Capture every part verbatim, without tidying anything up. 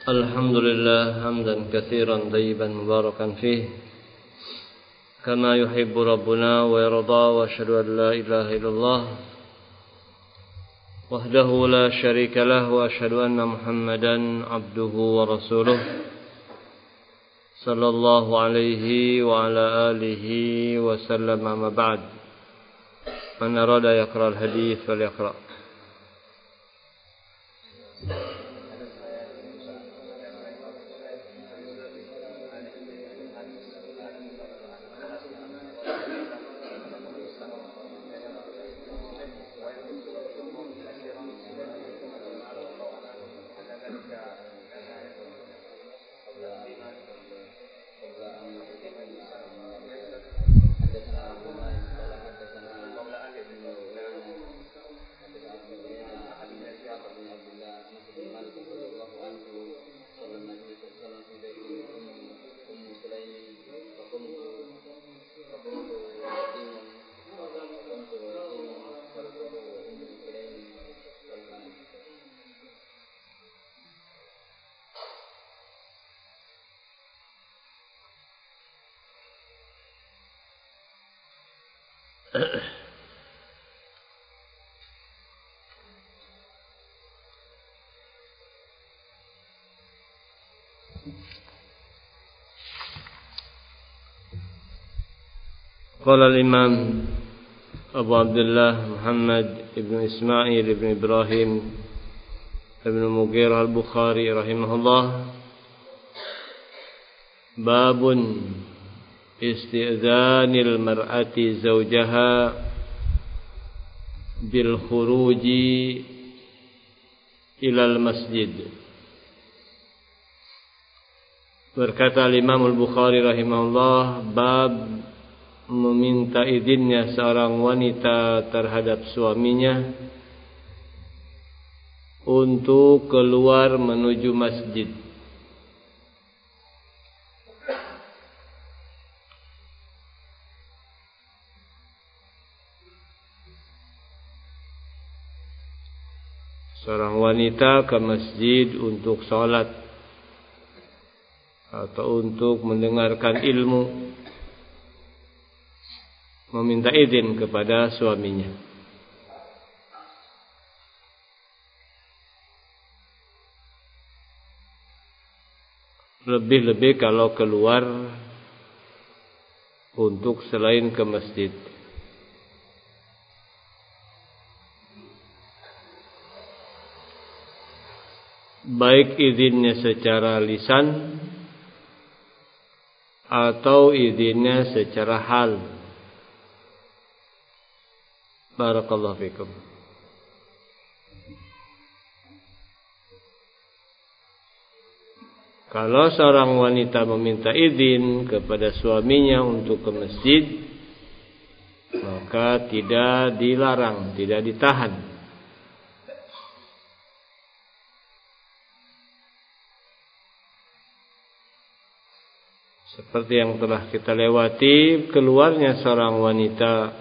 الحمد لله حمدا كثيرا طيبا مباركا فيه كما يحب ربنا ويرضى، وأشهد أن لا إله إلا الله وحده لا شريك له، وأشهد أن محمدا عبده ورسوله صلى الله عليه وعلى آله وسلم. أما بعد، من أراد يقرأ الحديث فليقرأ. قال الإمام أبو عبد الله محمد بن إسماعيل بن إبراهيم بن المغيرة البخاري رحمه الله: باب استئذان المرأة زوجها بالخروج إلى المسجد. Berkata Imam Al-Bukhari rahimahullah, bab meminta izinnya seorang wanita terhadap suaminya untuk keluar menuju masjid. Seorang wanita ke masjid untuk sholat atau untuk mendengarkan ilmu, meminta izin kepada suaminya. Lebih-lebih kalau keluar untuk selain ke masjid. Baik izinnya secara lisan atau izinnya secara hal. Barakallahu fikum. Kalau seorang wanita meminta izin kepada suaminya untuk ke masjid, maka tidak dilarang, tidak ditahan. Seperti yang telah kita lewati, keluarnya seorang wanita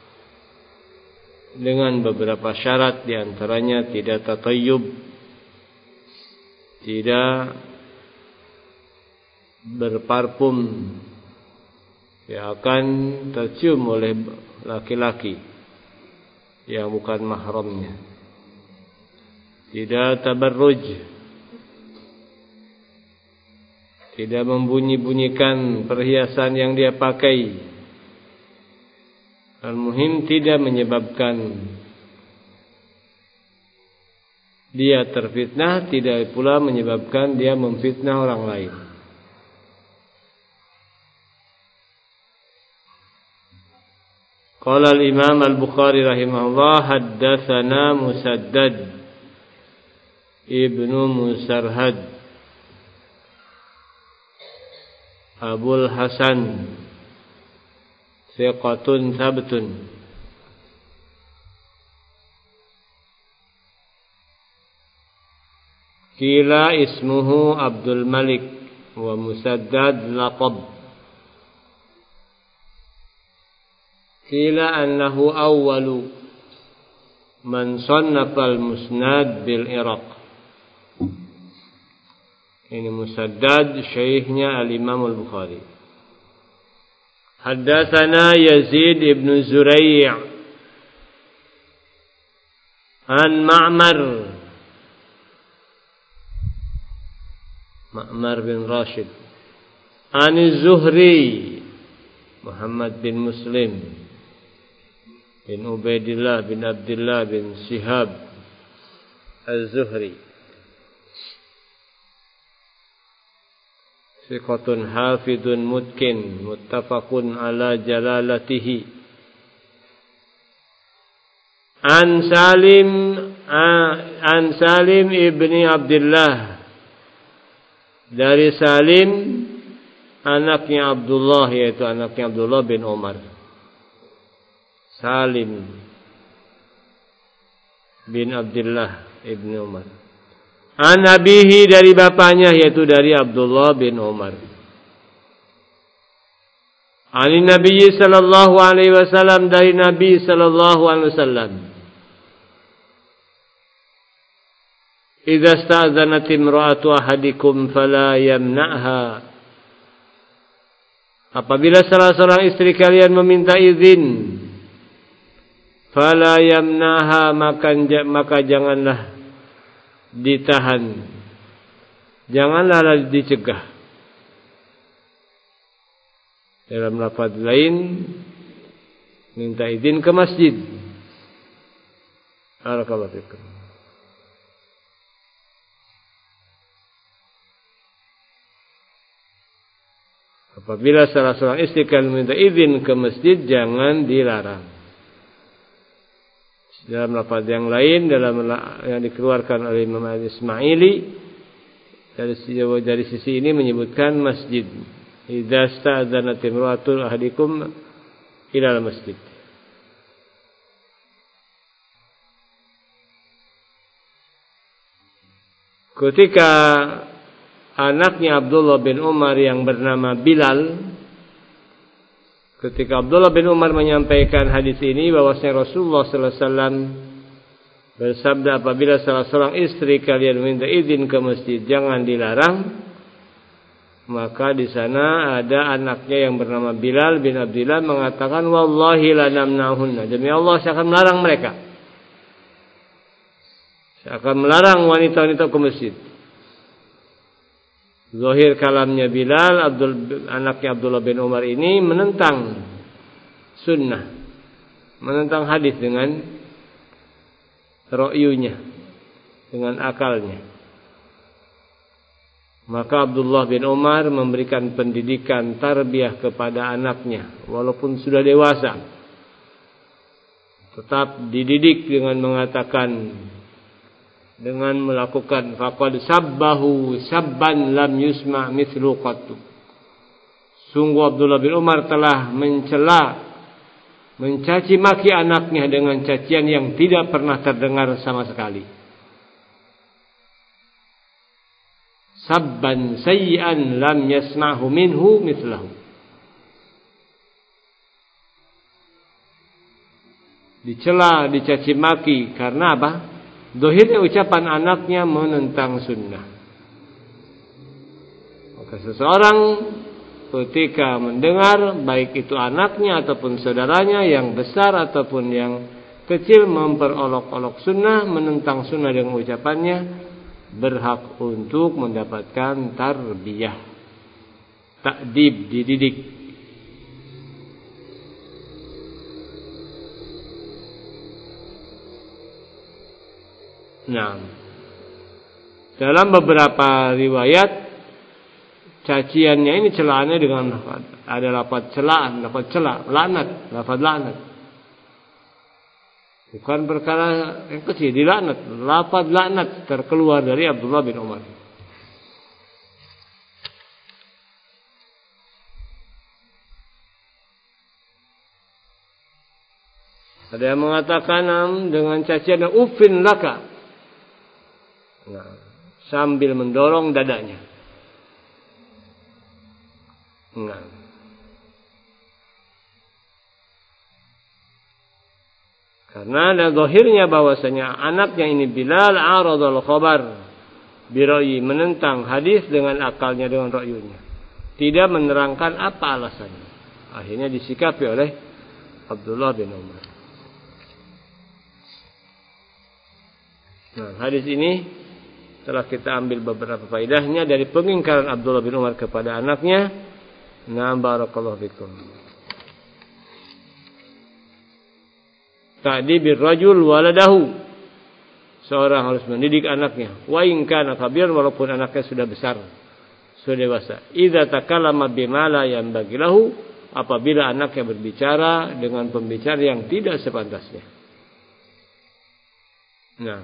dengan beberapa syarat, diantaranya tidak tatayyub, tidak berparfum yang akan tercium oleh laki-laki yang bukan mahramnya, tidak tabarruj, tidak membunyi-bunyikan perhiasan yang dia pakai. Al-muhim tidak menyebabkan dia terfitnah, tidak pula menyebabkan dia memfitnah orang lain. Qala al-Imam Al-Bukhari rahimahullah, haddatsana Musaddad ibnu Musarhad Abul Hasan thiqatun thabtun Qila ismuhu Abdul Malik wa Musaddad laqab. Qila annahu awwalu man sannafa al-musnad bil Iraq. Ini Musaddad, syekhnya Al-Imam Al-Bukhari. Haddatsana Yazid ibn Zurai' an Ma'mar Ma'mar bin Rashid an Zuhri Muhammad bin Muslim bin Ubaidillah bin Abdullah bin Shihab Az-Zuhri. Thiqatun hafidun mutkin muttafaqun ala jalalatihi. An Salim an Salim ibni Abdullah, dari Salim anaknya Abdullah, yaitu anaknya Abdullah bin Umar. Salim bin Abdullah ibni Umar. An abihi, dari bapaknya, yaitu dari Abdullah bin Umar. Ani Nabi sallallahu alaihi wasallam, dari Nabi sallallahu alaihi wasallam. Idza sta'dzanat imra'atu ahadikum fala yamna'ha. Apabila salah seorang istri kalian meminta izin, fala yamna'ha, maka maka janganlah ditahan, janganlah dicegah. Dalam lafaz lain, minta izin ke masjid. Barakallahu fikum. Apabila salah seorang istri kalian meminta izin ke masjid, jangan dilarang. Dalam lafaz yang lain, dalam yang dikeluarkan oleh Imam Al-Ismaili, dari, dari sisi ini menyebutkan masjid. Idza sta'dzanat imra'atu ahadikum ila masjid. Ketika anaknya Abdullah bin Umar yang bernama Bilal, ketika Abdullah bin Umar menyampaikan hadis ini, bahwasanya Rasulullah sallallahu alaihi wasallam bersabda, apabila salah seorang istri kalian meminta izin ke masjid, jangan dilarang. Maka di sana ada anaknya yang bernama Bilal bin Abdullah mengatakan, wallahi la namna'hunna, demi Allah saya akan melarang mereka. Saya akan melarang wanita-wanita ke masjid. Zahir kalamnya Bilal, Abdul, anaknya Abdullah bin Umar ini menentang sunnah, menentang hadis dengan ra'yunya, dengan akalnya. Maka Abdullah bin Umar memberikan pendidikan tarbiyah kepada anaknya, walaupun sudah dewasa, tetap dididik dengan mengatakan, dengan melakukan faqad sabbahu sabban lam yusma mithlu qattu. Sungguh Abdullah bin Umar telah mencela, mencaci maki anaknya dengan cacian yang tidak pernah terdengar sama sekali. Sabban sayyi'an lam yasma'hu minhu mithlahu. Dicela, dicaci maki karena apa? Dohirnya ucapan anaknya menentang sunnah. Maka seseorang ketika mendengar, baik itu anaknya ataupun saudaranya yang besar ataupun yang kecil memperolok-olok sunnah, menentang sunnah dengan ucapannya, berhak untuk mendapatkan tarbiyah, ta'dib, dididik. Nah, dalam beberapa riwayat caciannya ini, celaannya dengan ada lafaz celaan, lafaz celak, laknat, lafaz laknat. Bukan perkara yang kecil, dilaknat, lafaz laknat terkeluar dari Abdullah bin Umar. Ada yang mengatakan dengan cacian ufin laka. Nah, sambil mendorong dadanya. Nah, karena ada zahirnya bahwasanya anaknya ini Bilal aradul khabar, bira'yi, menentang hadis dengan akalnya, dengan ra'yunya. Tidak menerangkan apa alasannya. Akhirnya disikapi oleh Abdullah bin Umar. Nah, hadis ini telah kita ambil beberapa faedahnya dari pengingkaran Abdullah bin Umar kepada anaknya. Nah, barakallahu fikum. Ta'dibir rajul waladahu. Seorang harus mendidik anaknya. Wa in kana kabiran, walaupun anaknya sudah besar, sudah dewasa. Idza takallama bima la yanbaghi lahu, apabila anaknya berbicara dengan pembicara yang tidak sepantasnya. Nah,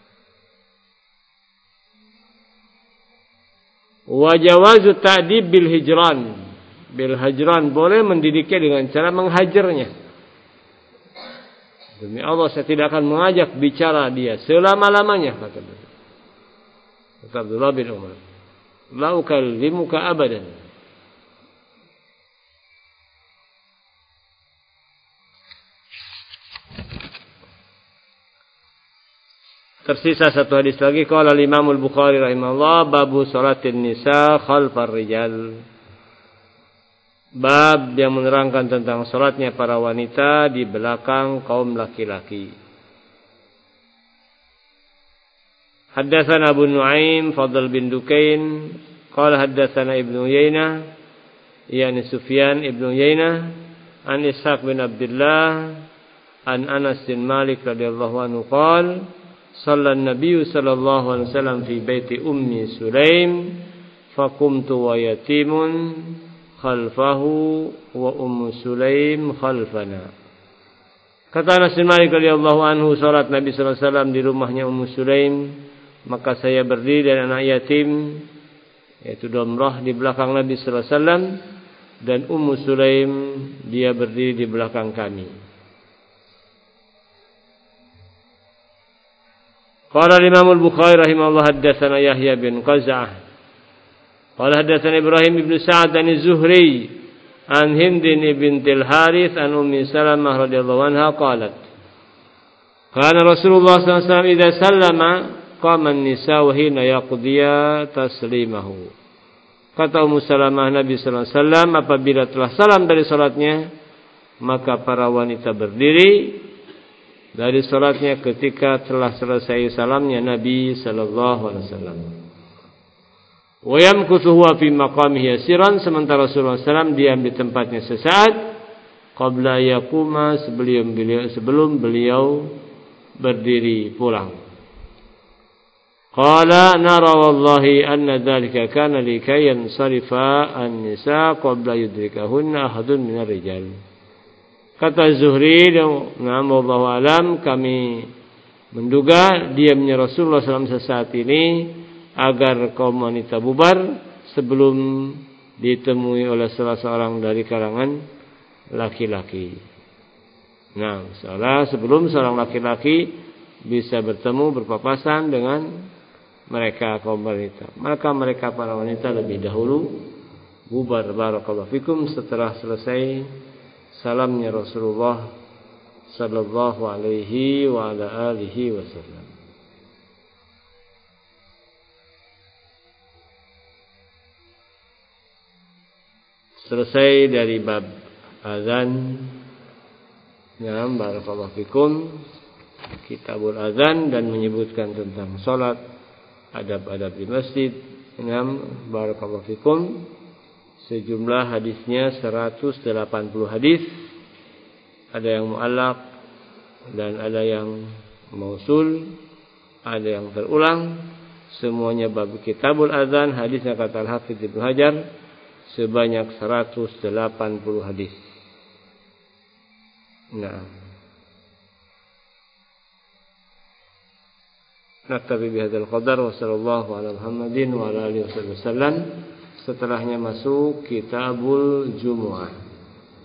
wa jawazu ta'dib bil hijran. Bil hajran, boleh mendidiknya dengan cara menghajarnya. Demi Allah, saya tidak akan mengajak bicara dia selama-lamanya, kata Abdullah bin Umar. La ukallimuka abadan. Tersisa satu hadis lagi. Qala al-Imam al-Bukhari rahimahullah, babu salatin nisa khalfar rijal. Bab yang menerangkan tentang salatnya para wanita di belakang kaum laki-laki. Haddatsana Abu Nuaim Fadl bin Dukain qala haddatsana Ibnu Uyainah, yani Sufyan Ibnu Uyainah, an Ishaq bin Abdullah an Anas bin Malik radhiyallahu anhu qala shalla an-nabiy sallallahu alaihi wasallam fi baiti ummi Sulaim faqumtu wa yatimun khalfahu wa ummu Sulaim khalfana. Kata Anas bin Malik radhiyallahu anhu, salat Nabi sallallahu alaihi wasallam di rumahnya Ummu Sulaim, maka saya berdiri dan anak yatim yaitu Domrah di belakang Nabi sallallahu alaihi wasallam, dan Ummu Sulaim dia berdiri di belakang kami. Qala Imam al-Bukhari rahimahullah haddatsana Yahya bin Qaz'ah qala haddatsana Ibrahim bin Sa'ad az-Zuhri an Hind bin Al-Harith an Ummi Salamah radhiyallahu anha qalat kana Rasulullah sallallahu alaihi wasallam idza sallama qama an-nisa wa hina yaqdiya taslimahu. Kata Ummu Salamah, Nabi sallallahu alaihi wasallam apabila telah salam dari salatnya, maka para wanita berdiri dari salatnya ketika telah selesai salamnya Nabi sallallahu alaihi wasallam. Wa yamkuthu huwa fi maqamihi yasiran, sementara Rasulullah sallallahu alaihi wasallam diam di tempatnya sesaat qabla yaquma, sebelum beliau sebelum beliau berdiri pulang. Qala nara wallahi anna dzalika kana likay yansarifa an-nisa qabla yudrikahunna ahadun minar rijal. Kata Zuhri, nah wallahu alam, kami menduga diamnya Rasulullah sallallahu alaihi wasallam sesaat ini agar kaum wanita bubar sebelum ditemui oleh salah seorang dari kalangan laki-laki. Nah, salah sebelum seorang laki-laki bisa bertemu berpapasan dengan mereka kaum wanita, maka mereka para wanita lebih dahulu bubar, barakallahu fikum, setelah selesai salamnya Rasulullah sallallahu alaihi wa ala alihi wasallam. Selesai dari bab azan. Ya, barakallahu fikum, kitabul azan, dan menyebutkan tentang salat, adab-adab di masjid. Ya, barakallahu fikum. Sejumlah hadisnya seratus delapan puluh hadis. Ada yang mu'allaq dan ada yang mausul, ada yang terulang. Semuanya bab kitabul azan. Hadisnya kata Al-Hafidz Ibnu Hajar sebanyak seratus delapan puluh hadis. Nah, naktabi bihadzal qadar wa sallallahu ala Muhammadin wa ala alihi wasallam. Setelahnya masuk kitabul Jumu'ah.